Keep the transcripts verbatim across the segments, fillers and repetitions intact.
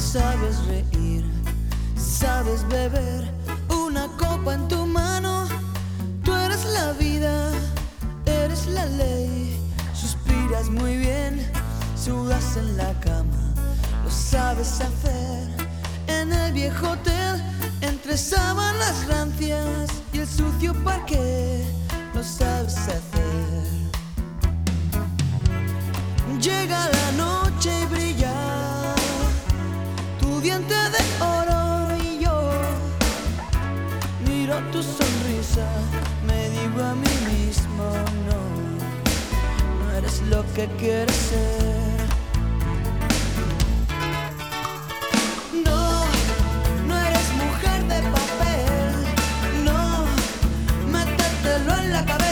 sabes reír, sabes beber, una copa en tu mano. Tú eres la vida, eres la ley. Suspiras muy bien, sudas en la cama, lo sabes hacer. En el viejo hotel, entre sábanas rancias y el sucio parqué, lo sabes hacer. Llega la noche y brilla tu diente de oro y yo miro tu sonrisa, me digo a mí mismo no, no eres lo que quieres ser. No, no eres mujer de papel, no, métetelo en la cabeza.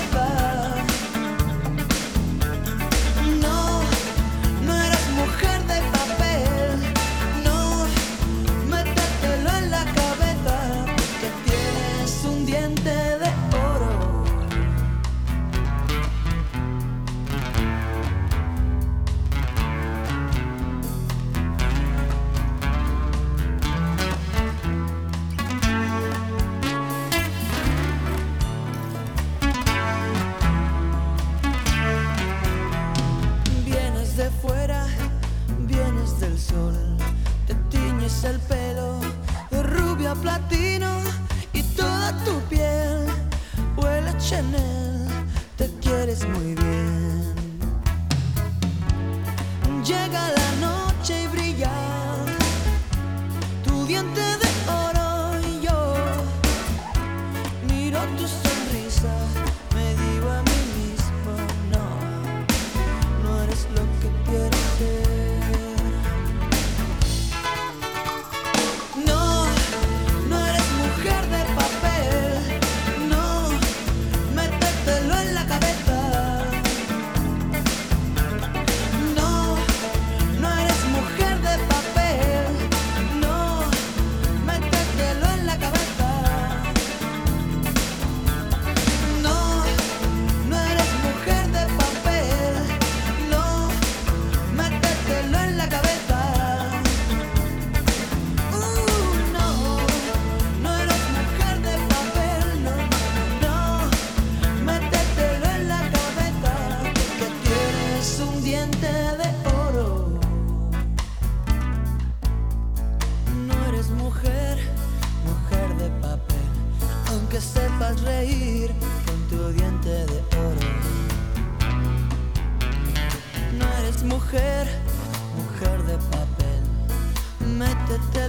De fuera, vienes del sol, te tiñes el pelo de rubio a platino y toda tu piel huele a Chanel, te quieres muy bien. Llega la noche y brilla tu diente de oro y yo miro tu sonrisa, me digo a mí mismo no, no eres lo que quiero ser. No, no eres mujer de papel, no, métetelo en la cabeza. No, no eres mujer de papel, no, métetelo en la cabeza. No, no eres mujer de papel, no, métetelo en la cabeza. Uh, no, no eres mujer de papel, no, no, métetelo en la cabeza, porque tienes un diente de oro. No eres mujer, mujer de papel, aunque sepas reír con tu diente de oro. No eres mujer, mujer de papel, métete